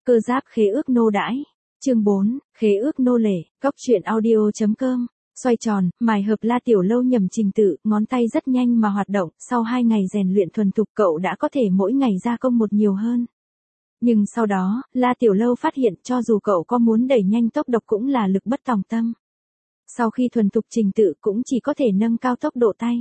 Cơ giáp khế ước nô đãi. Chương 4, khế ước nô lệ, Cóc truyện audio.com. Xoay tròn, mài hợp La Tiểu Lâu nhầm trình tự, ngón tay rất nhanh mà hoạt động, sau 2 ngày rèn luyện thuần thục cậu đã có thể mỗi ngày gia công một nhiều hơn. Nhưng sau đó, La Tiểu Lâu phát hiện cho dù cậu có muốn đẩy nhanh tốc độ cũng là lực bất tòng tâm. Sau khi thuần thục trình tự cũng chỉ có thể nâng cao tốc độ tay.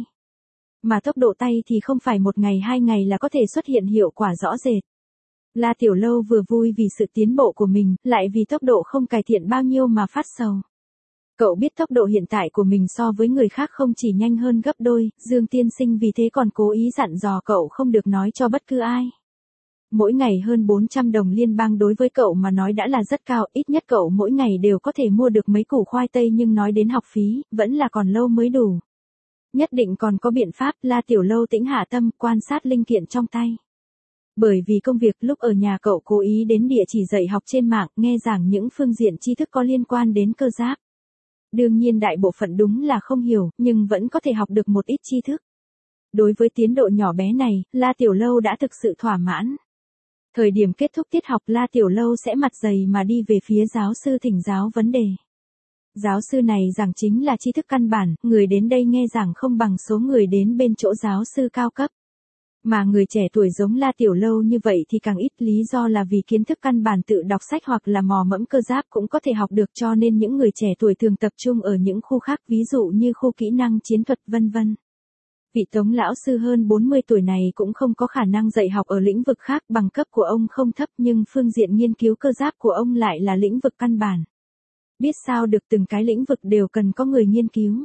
Mà tốc độ tay thì không phải 1 ngày 2 ngày là có thể xuất hiện hiệu quả rõ rệt. La Tiểu Lâu vừa vui vì sự tiến bộ của mình, lại vì tốc độ không cải thiện bao nhiêu mà phát sầu. Cậu biết tốc độ hiện tại của mình so với người khác không chỉ nhanh hơn gấp đôi, Dương Tiên Sinh vì thế còn cố ý dặn dò cậu không được nói cho bất cứ ai. Mỗi ngày hơn 400 đồng liên bang đối với cậu mà nói đã là rất cao, ít nhất cậu mỗi ngày đều có thể mua được mấy củ khoai tây, nhưng nói đến học phí, vẫn là còn lâu mới đủ. Nhất định còn có biện pháp. La Tiểu Lâu tĩnh hạ tâm, quan sát linh kiện trong tay. Bởi vì công việc lúc ở nhà cậu cố ý đến địa chỉ dạy học trên mạng, nghe giảng những phương diện tri thức có liên quan đến cơ giáp. Đương nhiên đại bộ phận đúng là không hiểu, nhưng vẫn có thể học được một ít tri thức. Đối với tiến độ nhỏ bé này, La Tiểu Lâu đã thực sự thỏa mãn. Thời điểm kết thúc tiết học, La Tiểu Lâu sẽ mặt dày mà đi về phía giáo sư thỉnh giáo vấn đề. Giáo sư này giảng chính là tri thức căn bản, người đến đây nghe giảng không bằng số người đến bên chỗ giáo sư cao cấp. Mà người trẻ tuổi giống La Tiểu Lâu như vậy thì càng ít, lý do là vì kiến thức căn bản tự đọc sách hoặc là mò mẫm cơ giáp cũng có thể học được, cho nên những người trẻ tuổi thường tập trung ở những khu khác, ví dụ như khu kỹ năng chiến thuật vân vân. Vị Tống lão sư hơn 40 tuổi này cũng không có khả năng dạy học ở lĩnh vực khác, bằng cấp của ông không thấp nhưng phương diện nghiên cứu cơ giáp của ông lại là lĩnh vực căn bản. Biết sao được, từng cái lĩnh vực đều cần có người nghiên cứu.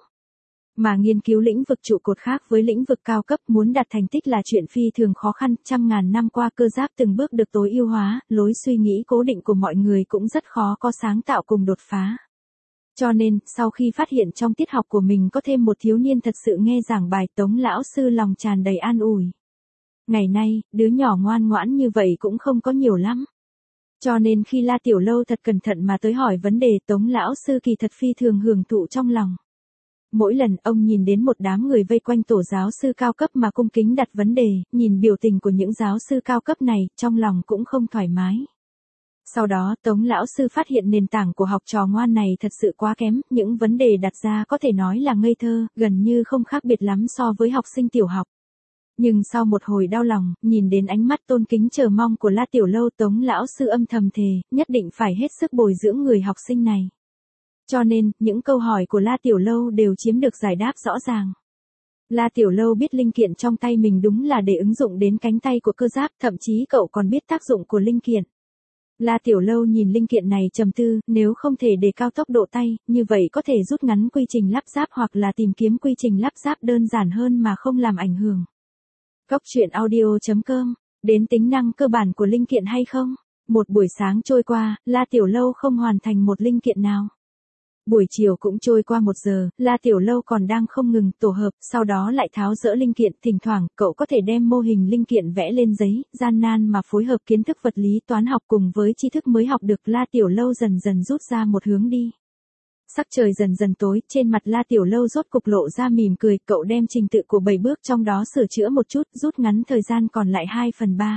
Mà nghiên cứu lĩnh vực trụ cột khác với lĩnh vực cao cấp, muốn đạt thành tích là chuyện phi thường khó khăn, trăm ngàn năm qua cơ giáp từng bước được tối ưu hóa, lối suy nghĩ cố định của mọi người cũng rất khó có sáng tạo cùng đột phá. Cho nên, sau khi phát hiện trong tiết học của mình có thêm một thiếu niên thật sự nghe giảng bài, Tống lão sư lòng tràn đầy an ủi. Ngày nay, đứa nhỏ ngoan ngoãn như vậy cũng không có nhiều lắm. Cho nên khi La Tiểu Lâu thật cẩn thận mà tới hỏi vấn đề, Tống lão sư kỳ thật phi thường hưởng thụ trong lòng. Mỗi lần ông nhìn đến một đám người vây quanh tổ giáo sư cao cấp mà cung kính đặt vấn đề, nhìn biểu tình của những giáo sư cao cấp này, trong lòng cũng không thoải mái. Sau đó, Tống lão sư phát hiện nền tảng của học trò ngoan này thật sự quá kém, những vấn đề đặt ra có thể nói là ngây thơ, gần như không khác biệt lắm so với học sinh tiểu học. Nhưng sau một hồi đau lòng, nhìn đến ánh mắt tôn kính chờ mong của La Tiểu Lâu, Tống lão sư âm thầm thề, nhất định phải hết sức bồi dưỡng người học sinh này. Cho nên, những câu hỏi của La Tiểu Lâu đều chiếm được giải đáp rõ ràng. La Tiểu Lâu biết linh kiện trong tay mình đúng là để ứng dụng đến cánh tay của cơ giáp, thậm chí cậu còn biết tác dụng của linh kiện. La Tiểu Lâu nhìn linh kiện này trầm tư, nếu không thể đề cao tốc độ tay, như vậy có thể rút ngắn quy trình lắp ráp hoặc là tìm kiếm quy trình lắp ráp đơn giản hơn mà không làm ảnh hưởng. Cóc truyện audio.com, đến tính năng cơ bản của linh kiện hay không? Một buổi sáng trôi qua, La Tiểu Lâu không hoàn thành một linh kiện nào. Buổi chiều cũng trôi qua 1 giờ, La Tiểu Lâu còn đang không ngừng tổ hợp, sau đó lại tháo dỡ linh kiện, thỉnh thoảng cậu có thể đem mô hình linh kiện vẽ lên giấy, gian nan mà phối hợp kiến thức vật lý toán học cùng với tri thức mới học được. La Tiểu Lâu dần dần rút ra một hướng đi. Sắc trời dần dần tối, trên mặt La Tiểu Lâu rốt cục lộ ra mỉm cười, cậu đem trình tự của 7 bước trong đó sửa chữa một chút, rút ngắn thời gian còn lại 2/3.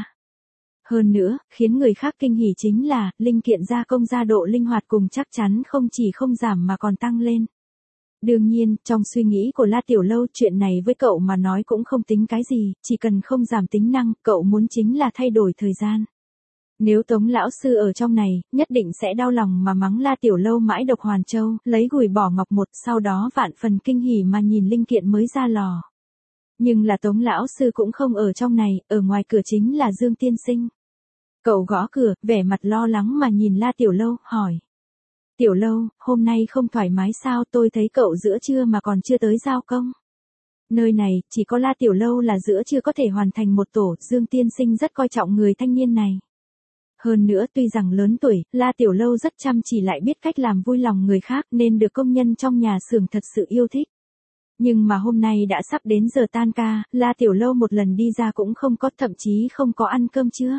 Hơn nữa, khiến người khác kinh hỉ chính là, linh kiện gia công ra độ linh hoạt cùng chắc chắn không chỉ không giảm mà còn tăng lên. Đương nhiên, trong suy nghĩ của La Tiểu Lâu, chuyện này với cậu mà nói cũng không tính cái gì, chỉ cần không giảm tính năng, cậu muốn chính là thay đổi thời gian. Nếu Tống lão sư ở trong này, nhất định sẽ đau lòng mà mắng La Tiểu Lâu mãi độc hoàn châu, lấy gùi bỏ ngọc một, sau đó vạn phần kinh hỉ mà nhìn linh kiện mới ra lò. Nhưng là Tống lão sư cũng không ở trong này, ở ngoài cửa chính là Dương Tiên Sinh. Cậu gõ cửa, vẻ mặt lo lắng mà nhìn La Tiểu Lâu, hỏi. Tiểu Lâu, hôm nay không thoải mái sao, tôi thấy cậu giữa trưa mà còn chưa tới giao công. Nơi này, chỉ có La Tiểu Lâu là giữa trưa có thể hoàn thành một tổ, Dương Tiên Sinh rất coi trọng người thanh niên này. Hơn nữa tuy rằng lớn tuổi, La Tiểu Lâu rất chăm chỉ lại biết cách làm vui lòng người khác nên được công nhân trong nhà xưởng thật sự yêu thích. Nhưng mà hôm nay đã sắp đến giờ tan ca, La Tiểu Lâu một lần đi ra cũng không có, thậm chí không có ăn cơm trưa.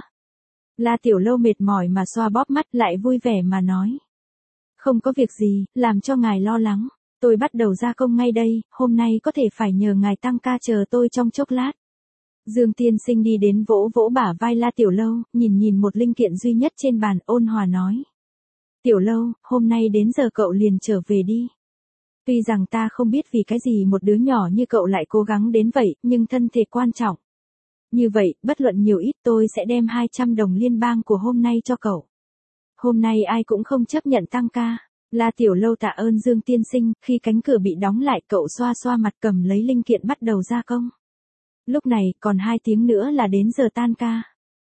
La Tiểu Lâu mệt mỏi mà xoa bóp mắt lại vui vẻ mà nói. Không có việc gì, làm cho ngài lo lắng, tôi bắt đầu gia công ngay đây, hôm nay có thể phải nhờ ngài tăng ca chờ tôi trong chốc lát. Dương Tiên Sinh đi đến vỗ vỗ bả vai La Tiểu Lâu, nhìn nhìn một linh kiện duy nhất trên bàn, ôn hòa nói. Tiểu Lâu, hôm nay đến giờ cậu liền trở về đi. Tuy rằng ta không biết vì cái gì một đứa nhỏ như cậu lại cố gắng đến vậy, nhưng thân thể quan trọng. Như vậy, bất luận nhiều ít tôi sẽ đem 200 đồng liên bang của hôm nay cho cậu. Hôm nay ai cũng không chấp nhận tăng ca. La Tiểu Lâu tạ ơn Dương Tiên Sinh, khi cánh cửa bị đóng lại cậu xoa xoa mặt cầm lấy linh kiện bắt đầu gia công. Lúc này, còn 2 tiếng nữa là đến giờ tan ca.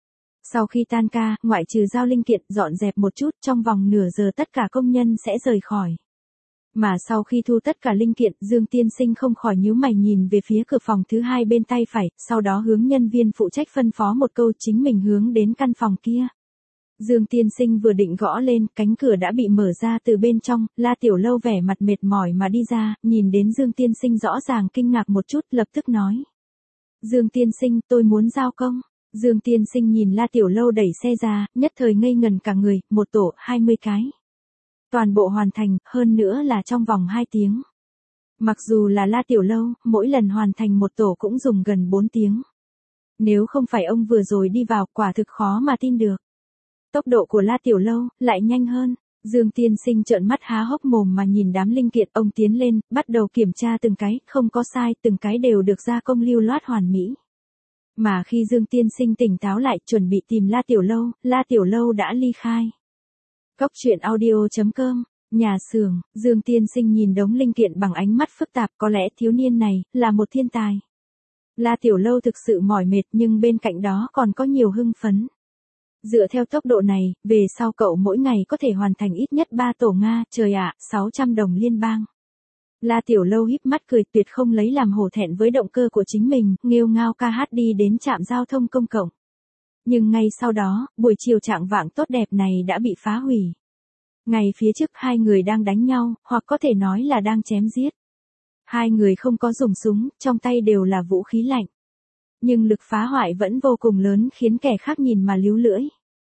Sau khi tan ca, ngoại trừ giao linh kiện, dọn dẹp một chút, trong vòng nửa giờ tất cả công nhân sẽ rời khỏi. Mà sau khi thu tất cả linh kiện, Dương Tiên Sinh không khỏi nhíu mày nhìn về phía cửa phòng thứ 2 bên tay phải, sau đó hướng nhân viên phụ trách phân phó một câu, chính mình hướng đến căn phòng kia. Dương Tiên Sinh vừa định gõ lên, cánh cửa đã bị mở ra từ bên trong, La Tiểu Lâu vẻ mặt mệt mỏi mà đi ra, nhìn đến Dương Tiên Sinh rõ ràng kinh ngạc một chút, lập tức nói. Dương Tiên Sinh, tôi muốn giao công. Dương Tiên Sinh nhìn La Tiểu Lâu đẩy xe ra, nhất thời ngây ngần cả người, một tổ, 20 cái. Toàn bộ hoàn thành, hơn nữa là trong vòng 2 tiếng. Mặc dù là La Tiểu Lâu, mỗi lần hoàn thành một tổ cũng dùng gần 4 tiếng. Nếu không phải ông vừa rồi đi vào, quả thực khó mà tin được. Tốc độ của La Tiểu Lâu lại nhanh hơn. Dương Tiên Sinh trợn mắt há hốc mồm mà nhìn đám linh kiện, ông tiến lên, bắt đầu kiểm tra từng cái, không có sai, từng cái đều được gia công lưu loát hoàn mỹ. Mà khi Dương Tiên Sinh tỉnh táo lại, chuẩn bị tìm La Tiểu Lâu đã ly khai. Cóc truyện audio.com, nhà xưởng, Dương Tiên Sinh nhìn đống linh kiện bằng ánh mắt phức tạp, có lẽ thiếu niên này là một thiên tài. La Tiểu Lâu thực sự mỏi mệt nhưng bên cạnh đó còn có nhiều hưng phấn. Dựa theo tốc độ này, về sau cậu mỗi ngày có thể hoàn thành ít nhất 3 tổ Nga, trời ạ, 600 đồng liên bang. La Tiểu Lâu híp mắt cười, tuyệt không lấy làm hổ thẹn với động cơ của chính mình, nghêu ngao ca hát đi đến trạm giao thông công cộng. Nhưng ngay sau đó, buổi chiều trạng vạng tốt đẹp này đã bị phá hủy. Ngay phía trước 2 người đang đánh nhau, hoặc có thể nói là đang chém giết. 2 người không có dùng súng, trong tay đều là vũ khí lạnh. Nhưng lực phá hoại vẫn vô cùng lớn khiến kẻ khác nhìn mà líu lưỡi.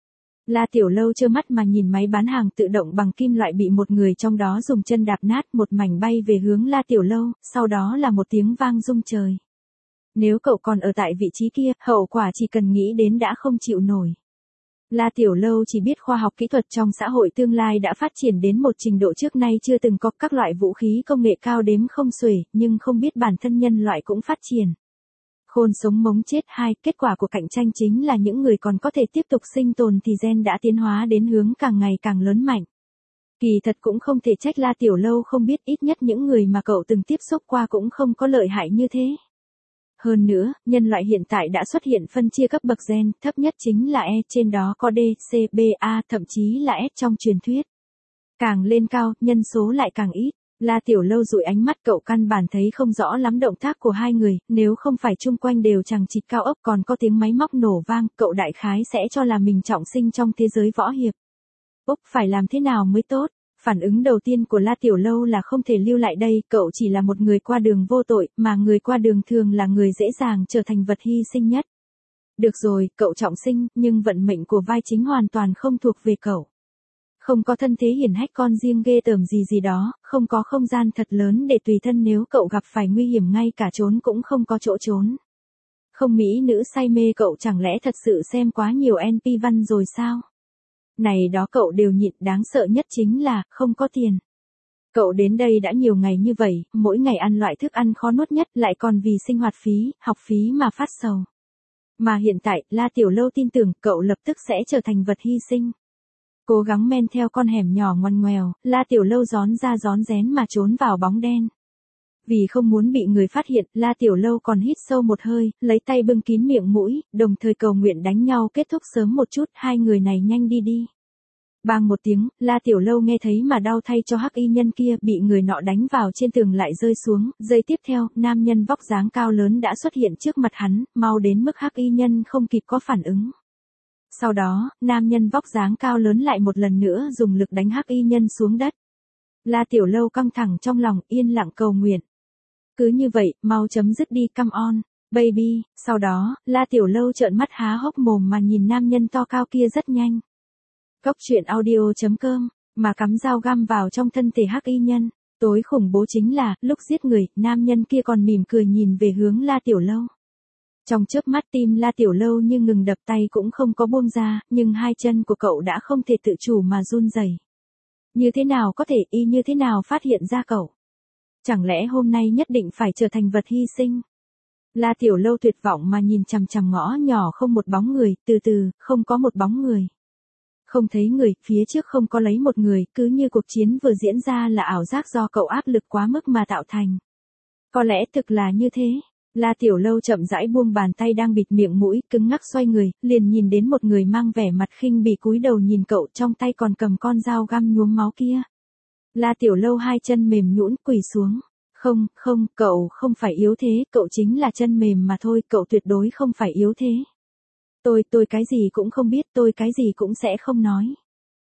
La Tiểu Lâu trơ mắt mà nhìn máy bán hàng tự động bằng kim loại bị một người trong đó dùng chân đạp nát, một mảnh bay về hướng La Tiểu Lâu, sau đó là một tiếng vang rung trời. Nếu cậu còn ở tại vị trí kia, hậu quả chỉ cần nghĩ đến đã không chịu nổi. La Tiểu Lâu chỉ biết khoa học kỹ thuật trong xã hội tương lai đã phát triển đến một trình độ trước nay chưa từng có, các loại vũ khí công nghệ cao đếm không xuể, nhưng không biết bản thân nhân loại cũng phát triển. Khôn sống mống chết hai, kết quả của cạnh tranh chính là những người còn có thể tiếp tục sinh tồn thì gen đã tiến hóa đến hướng càng ngày càng lớn mạnh. Kỳ thật cũng không thể trách La Tiểu Lâu không biết, ít nhất những người mà cậu từng tiếp xúc qua cũng không có lợi hại như thế. Hơn nữa, nhân loại hiện tại đã xuất hiện phân chia cấp bậc gen, thấp nhất chính là E, trên đó có D, C, B, A, thậm chí là S trong truyền thuyết. Càng lên cao, nhân số lại càng ít. La Tiểu Lâu dụi ánh mắt, cậu căn bản thấy không rõ lắm động tác của hai người, nếu không phải chung quanh đều chằng chịt cao ốc còn có tiếng máy móc nổ vang, cậu đại khái sẽ cho là mình trọng sinh trong thế giới võ hiệp. Úc, phải làm thế nào mới tốt? Phản ứng đầu tiên của La Tiểu Lâu là không thể lưu lại đây, cậu chỉ là một người qua đường vô tội, mà người qua đường thường là người dễ dàng trở thành vật hy sinh nhất. Được rồi, cậu trọng sinh, nhưng vận mệnh của vai chính hoàn toàn không thuộc về cậu. Không có thân thế hiển hách con riêng ghê tởm gì đó, không có không gian thật lớn để tùy thân nếu cậu gặp phải nguy hiểm, ngay cả trốn cũng không có chỗ trốn. Không mỹ nữ say mê cậu chẳng lẽ thật sự xem quá nhiều NP văn rồi sao? Này đó cậu đều nhịn, đáng sợ nhất chính là, không có tiền. Cậu đến đây đã nhiều ngày như vậy, mỗi ngày ăn loại thức ăn khó nuốt nhất, lại còn vì sinh hoạt phí, học phí mà phát sầu. Mà hiện tại, La Tiểu Lâu tin tưởng cậu lập tức sẽ trở thành vật hy sinh. Cố gắng men theo con hẻm nhỏ ngoằn ngoèo, La Tiểu Lâu rón ra rón rén mà trốn vào bóng đen. Vì không muốn bị người phát hiện, La Tiểu Lâu còn hít sâu một hơi, lấy tay bưng kín miệng mũi, đồng thời cầu nguyện đánh nhau kết thúc sớm một chút, hai người này nhanh đi đi. Bang một tiếng, La Tiểu Lâu nghe thấy mà đau thay cho hắc y nhân kia, bị người nọ đánh vào trên tường lại rơi xuống, giây tiếp theo, nam nhân vóc dáng cao lớn đã xuất hiện trước mặt hắn, mau đến mức hắc y nhân không kịp có phản ứng. Sau đó, nam nhân vóc dáng cao lớn lại một lần nữa dùng lực đánh hắc y nhân xuống đất. La Tiểu Lâu căng thẳng trong lòng, yên lặng cầu nguyện. Cứ như vậy, mau chấm dứt đi, come on, baby. Sau đó, La Tiểu Lâu trợn mắt há hốc mồm mà nhìn nam nhân to cao kia rất nhanh. Cóc truyện audio.com, mà cắm dao găm vào trong thân thể hắc y nhân. Tối khủng bố chính là, lúc giết người, nam nhân kia còn mỉm cười nhìn về hướng La Tiểu Lâu. Trong chớp mắt tim La Tiểu Lâu như ngừng đập, tay cũng không có buông ra, nhưng hai chân của cậu đã không thể tự chủ mà run rẩy. Như thế nào có thể, y như thế nào phát hiện ra cậu? Chẳng lẽ hôm nay nhất định phải trở thành vật hy sinh? La Tiểu Lâu tuyệt vọng mà nhìn chằm chằm ngõ nhỏ không một bóng người, từ từ, không có một bóng người. Không thấy người, phía trước không có lấy một người, cứ như cuộc chiến vừa diễn ra là ảo giác do cậu áp lực quá mức mà tạo thành. Có lẽ thực là như thế. La Tiểu Lâu chậm rãi buông bàn tay đang bịt miệng mũi, cứng ngắc xoay người, liền nhìn đến một người mang vẻ mặt khinh bỉ cúi đầu nhìn cậu, trong tay còn cầm con dao găm nhuốm máu kia. La Tiểu Lâu hai chân mềm nhũn quỳ xuống. Không, không, cậu không phải yếu thế, cậu chính là chân mềm mà thôi, cậu tuyệt đối không phải yếu thế. Tôi cái gì cũng không biết, tôi cái gì cũng sẽ không nói.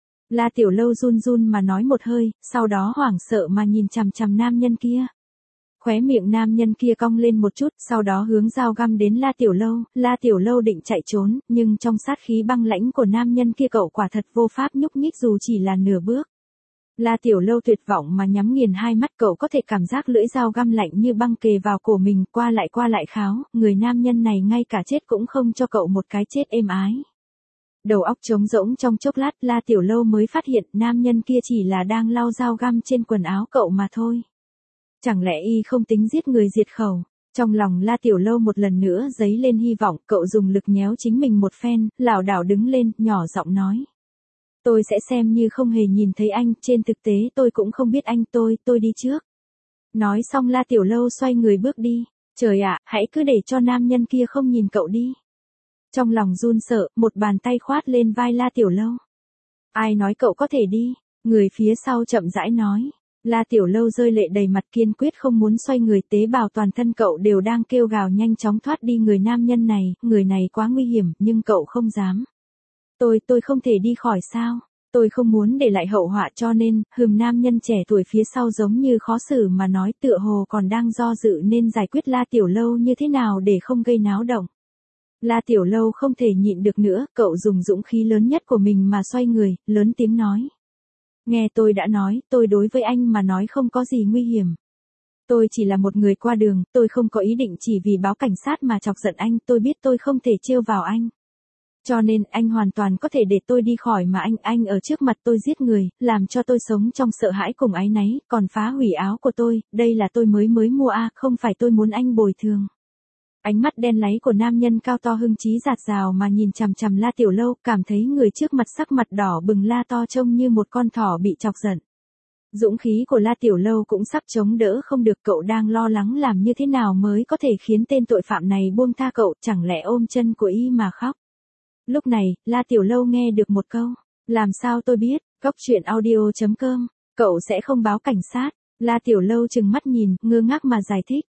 La Tiểu Lâu run run mà nói một hơi, sau đó hoảng sợ mà nhìn chằm chằm nam nhân kia. Khóe miệng nam nhân kia cong lên một chút, sau đó hướng dao găm đến La Tiểu Lâu định chạy trốn, nhưng trong sát khí băng lãnh của nam nhân kia cậu quả thật vô pháp nhúc nhích dù chỉ là nửa bước. La Tiểu Lâu tuyệt vọng mà nhắm nghiền hai mắt, cậu có thể cảm giác lưỡi dao găm lạnh như băng kề vào cổ mình, qua lại kháo, người nam nhân này ngay cả chết cũng không cho cậu một cái chết êm ái. Đầu óc trống rỗng trong chốc lát, La Tiểu Lâu mới phát hiện nam nhân kia chỉ là đang lau dao găm trên quần áo cậu mà thôi. Chẳng lẽ y không tính giết người diệt khẩu? Trong lòng La Tiểu Lâu một lần nữa dấy lên hy vọng, cậu dùng lực nhéo chính mình một phen, lảo đảo đứng lên, nhỏ giọng nói. Tôi sẽ xem như không hề nhìn thấy anh, trên thực tế tôi cũng không biết anh, tôi đi trước. Nói xong La Tiểu Lâu xoay người bước đi. Trời ạ, hãy cứ để cho nam nhân kia không nhìn cậu đi. Trong lòng run sợ, một bàn tay khoát lên vai La Tiểu Lâu. Ai nói cậu có thể đi? Người phía sau chậm rãi nói. La Tiểu Lâu rơi lệ đầy mặt, kiên quyết không muốn xoay người, tế bào toàn thân cậu đều đang kêu gào nhanh chóng thoát đi người nam nhân này, người này quá nguy hiểm, nhưng cậu không dám. Tôi không thể đi khỏi sao? Tôi không muốn để lại hậu họa cho nên, nam nhân trẻ tuổi phía sau giống như khó xử mà nói, tựa hồ còn đang do dự nên giải quyết La Tiểu Lâu như thế nào để không gây náo động. La Tiểu Lâu không thể nhịn được nữa, cậu dùng dũng khí lớn nhất của mình mà xoay người, lớn tiếng nói. Nghe tôi đã nói, tôi đối với anh mà nói không có gì nguy hiểm. Tôi chỉ là một người qua đường, tôi không có ý định chỉ vì báo cảnh sát mà chọc giận anh, tôi biết tôi không thể trêu vào anh. Cho nên anh hoàn toàn có thể để tôi đi khỏi mà anh ở trước mặt tôi giết người, làm cho tôi sống trong sợ hãi cùng áy náy, còn phá hủy áo của tôi, đây là tôi mới mua không phải tôi muốn anh bồi thường. Ánh mắt đen láy của nam nhân cao to hưng trí dạt dào mà nhìn chằm chằm La Tiểu Lâu, cảm thấy người trước mặt sắc mặt đỏ bừng, la to trông như một con thỏ bị chọc giận. Dũng khí của La Tiểu Lâu cũng sắp chống đỡ không được, cậu đang lo lắng làm như thế nào mới có thể khiến tên tội phạm này buông tha cậu, chẳng lẽ ôm chân của y mà khóc. Lúc này, La Tiểu Lâu nghe được một câu, làm sao tôi biết, Cóc Truyện Audio.com, cậu sẽ không báo cảnh sát. La Tiểu Lâu trừng mắt nhìn, ngơ ngác mà giải thích.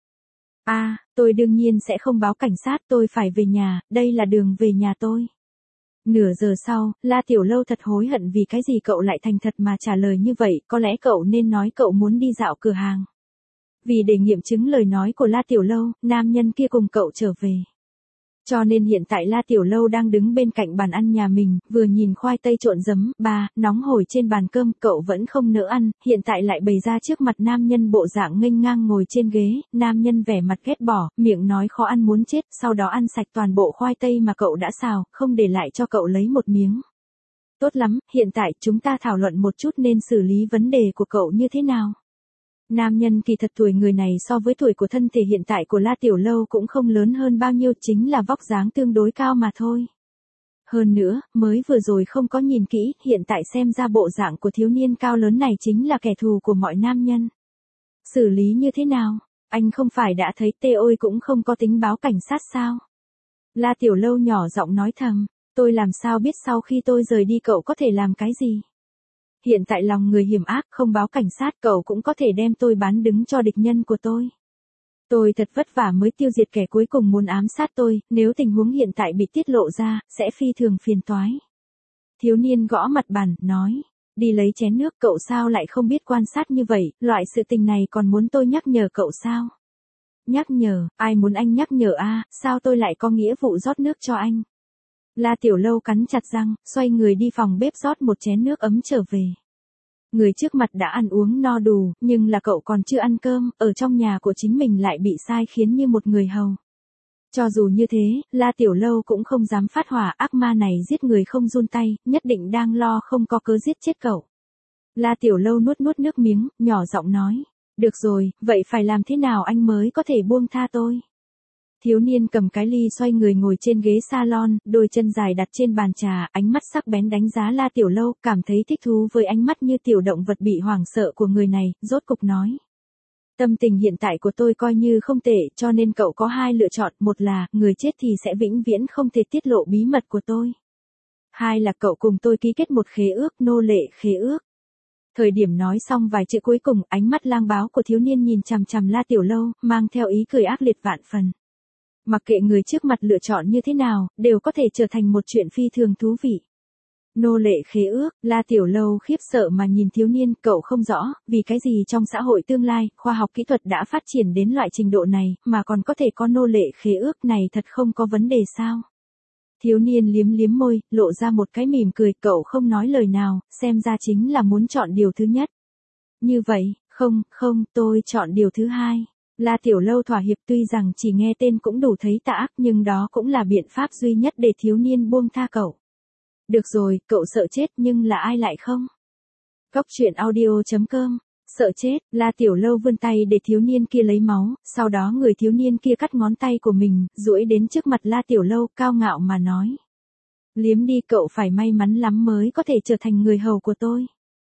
Tôi đương nhiên sẽ không báo cảnh sát, tôi phải về nhà, đây là đường về nhà tôi. Nửa giờ sau, La Tiểu Lâu thật hối hận vì cái gì cậu lại thành thật mà trả lời như vậy, có lẽ cậu nên nói cậu muốn đi dạo cửa hàng. Vì để nghiệm chứng lời nói của La Tiểu Lâu, nam nhân kia cùng cậu trở về. Cho nên hiện tại La Tiểu Lâu đang đứng bên cạnh bàn ăn nhà mình, vừa nhìn khoai tây trộn giấm, nóng hổi trên bàn cơm, cậu vẫn không nỡ ăn, hiện tại lại bày ra trước mặt nam nhân bộ dạng nghênh ngang ngồi trên ghế, nam nhân vẻ mặt ghét bỏ, miệng nói khó ăn muốn chết, sau đó ăn sạch toàn bộ khoai tây mà cậu đã xào, không để lại cho cậu lấy một miếng. Tốt lắm, hiện tại chúng ta thảo luận một chút nên xử lý vấn đề của cậu như thế nào. Nam nhân kỳ thật tuổi người này so với tuổi của thân thể hiện tại của La Tiểu Lâu cũng không lớn hơn bao nhiêu, chính là vóc dáng tương đối cao mà thôi. Hơn nữa, mới vừa rồi không có nhìn kỹ, hiện tại xem ra bộ dạng của thiếu niên cao lớn này chính là kẻ thù của mọi nam nhân. Xử lý như thế nào? Anh không phải đã thấy ôi cũng không có tính báo cảnh sát sao? La Tiểu Lâu nhỏ giọng nói thầm, tôi làm sao biết sau khi tôi rời đi cậu có thể làm cái gì? Hiện tại lòng người hiểm ác, không báo cảnh sát cậu cũng có thể đem tôi bán đứng cho địch nhân của tôi. Tôi thật vất vả mới tiêu diệt kẻ cuối cùng muốn ám sát tôi, nếu tình huống hiện tại bị tiết lộ ra, sẽ phi thường phiền toái. Thiếu niên gõ mặt bàn, nói, đi lấy chén nước, cậu sao lại không biết quan sát như vậy, loại sự tình này còn muốn tôi nhắc nhở cậu sao? Nhắc nhở, ai muốn anh nhắc nhở sao tôi lại có nghĩa vụ rót nước cho anh? La Tiểu Lâu cắn chặt răng, xoay người đi phòng bếp rót một chén nước ấm trở về. Người trước mặt đã ăn uống no đủ, nhưng là cậu còn chưa ăn cơm, ở trong nhà của chính mình lại bị sai khiến như một người hầu. Cho dù như thế, La Tiểu Lâu cũng không dám phát hỏa, ác ma này giết người không run tay, nhất định đang lo không có cớ giết chết cậu. La Tiểu Lâu nuốt nuốt nước miếng, nhỏ giọng nói. Được rồi, vậy phải làm thế nào anh mới có thể buông tha tôi? Thiếu niên cầm cái ly xoay người ngồi trên ghế salon, đôi chân dài đặt trên bàn trà, ánh mắt sắc bén đánh giá La Tiểu Lâu, cảm thấy thích thú với ánh mắt như tiểu động vật bị hoảng sợ của người này, rốt cục nói. Tâm tình hiện tại của tôi coi như không tệ, cho nên cậu có hai lựa chọn, một là, người chết thì sẽ vĩnh viễn không thể tiết lộ bí mật của tôi. Hai là cậu cùng tôi ký kết một khế ước, nô lệ khế ước. Thời điểm nói xong vài chữ cuối cùng, ánh mắt lang báo của thiếu niên nhìn chằm chằm La Tiểu Lâu, mang theo ý cười ác liệt vạn phần. Mặc kệ người trước mặt lựa chọn như thế nào, đều có thể trở thành một chuyện phi thường thú vị. Nô lệ khế ước, La Tiểu Lâu khiếp sợ mà nhìn thiếu niên, cậu không rõ, vì cái gì trong xã hội tương lai, khoa học kỹ thuật đã phát triển đến loại trình độ này, mà còn có thể có nô lệ khế ước này thật không có vấn đề sao? Thiếu niên liếm liếm môi, lộ ra một cái mỉm cười, cậu không nói lời nào, xem ra chính là muốn chọn điều thứ nhất. Như vậy, không, tôi chọn điều thứ hai. La Tiểu Lâu thỏa hiệp, tuy rằng chỉ nghe tên cũng đủ thấy tà ác, nhưng đó cũng là biện pháp duy nhất để thiếu niên buông tha cậu. Được rồi, cậu sợ chết nhưng là ai lại không? Cóc truyện audio.com. Sợ chết, La Tiểu Lâu vươn tay để thiếu niên kia lấy máu, sau đó người thiếu niên kia cắt ngón tay của mình, duỗi đến trước mặt La Tiểu Lâu, cao ngạo mà nói. Liếm đi, cậu phải may mắn lắm mới có thể trở thành người hầu của tôi.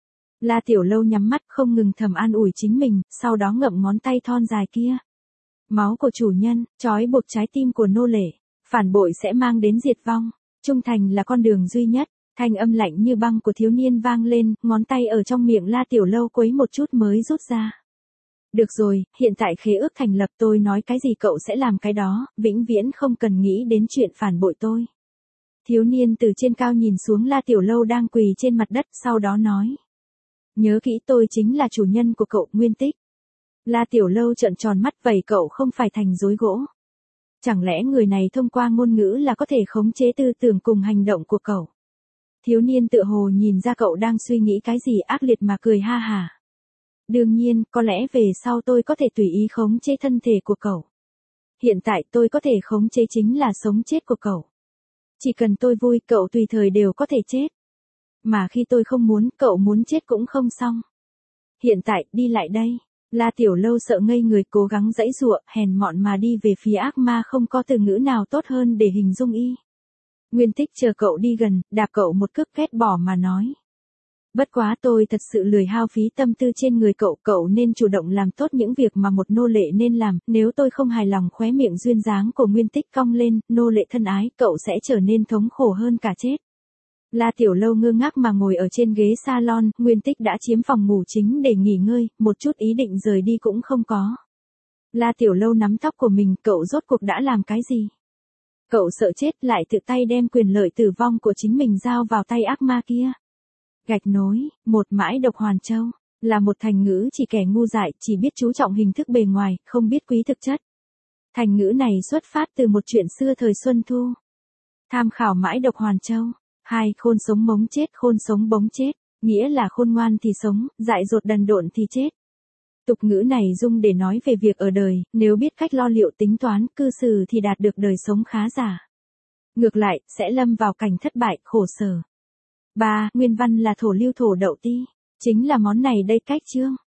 La Tiểu Lâu nhắm mắt không ngừng thầm an ủi chính mình, sau đó ngậm ngón tay thon dài kia. Máu của chủ nhân, trói buộc trái tim của nô lệ, phản bội sẽ mang đến diệt vong, trung thành là con đường duy nhất. Thanh âm lạnh như băng của thiếu niên vang lên, ngón tay ở trong miệng La Tiểu Lâu quấy một chút mới rút ra. Được rồi, hiện tại khế ước thành lập, tôi nói cái gì cậu sẽ làm cái đó, vĩnh viễn không cần nghĩ đến chuyện phản bội tôi. Thiếu niên từ trên cao nhìn xuống La Tiểu Lâu đang quỳ trên mặt đất, sau đó nói. Nhớ kỹ, tôi chính là chủ nhân của cậu, Nguyên Tích. La Tiểu Lâu trợn tròn mắt, vậy cậu không phải thành rối gỗ. Chẳng lẽ người này thông qua ngôn ngữ là có thể khống chế tư tưởng cùng hành động của cậu? Thiếu niên tựa hồ nhìn ra cậu đang suy nghĩ cái gì, ác liệt mà cười ha hả. Đương nhiên, có lẽ về sau tôi có thể tùy ý khống chế thân thể của cậu. Hiện tại tôi có thể khống chế chính là sống chết của cậu. Chỉ cần tôi vui, cậu tùy thời đều có thể chết. Mà khi tôi không muốn, cậu muốn chết cũng không xong. Hiện tại, đi lại đây. La Tiểu Lâu sợ ngây người, cố gắng giãy giụa, hèn mọn mà đi về phía ác ma, không có từ ngữ nào tốt hơn để hình dung y. Nguyên Tích chờ cậu đi gần, đạp cậu một cước, ghét bỏ mà nói. Bất quá tôi thật sự lười hao phí tâm tư trên người cậu, cậu nên chủ động làm tốt những việc mà một nô lệ nên làm, nếu tôi không hài lòng. Khóe miệng duyên dáng của Nguyên Tích cong lên, nô lệ thân ái, cậu sẽ trở nên thống khổ hơn cả chết. La Tiểu Lâu ngơ ngác mà ngồi ở trên ghế salon, Nguyên Tích đã chiếm phòng ngủ chính để nghỉ ngơi, một chút ý định rời đi cũng không có. La Tiểu Lâu nắm tóc của mình, cậu rốt cuộc đã làm cái gì? Cậu sợ chết lại tự tay đem quyền lợi tử vong của chính mình giao vào tay ác ma kia. Gạch nối, một mãi độc hoàn châu, là một thành ngữ chỉ kẻ ngu dại, chỉ biết chú trọng hình thức bề ngoài, không biết quý thực chất. Thành ngữ này xuất phát từ một chuyện xưa thời Xuân Thu. Tham khảo mãi độc hoàn châu. Hai, khôn sống mống chết, khôn sống bống chết, nghĩa là khôn ngoan thì sống, dại dột đần độn thì chết. Tục ngữ này dùng để nói về việc ở đời, nếu biết cách lo liệu tính toán, cư xử thì đạt được đời sống khá giả. Ngược lại, sẽ lâm vào cảnh thất bại, khổ sở. 3. Nguyên văn là thổ lưu thổ đậu ti. Chính là món này đây, cách chương.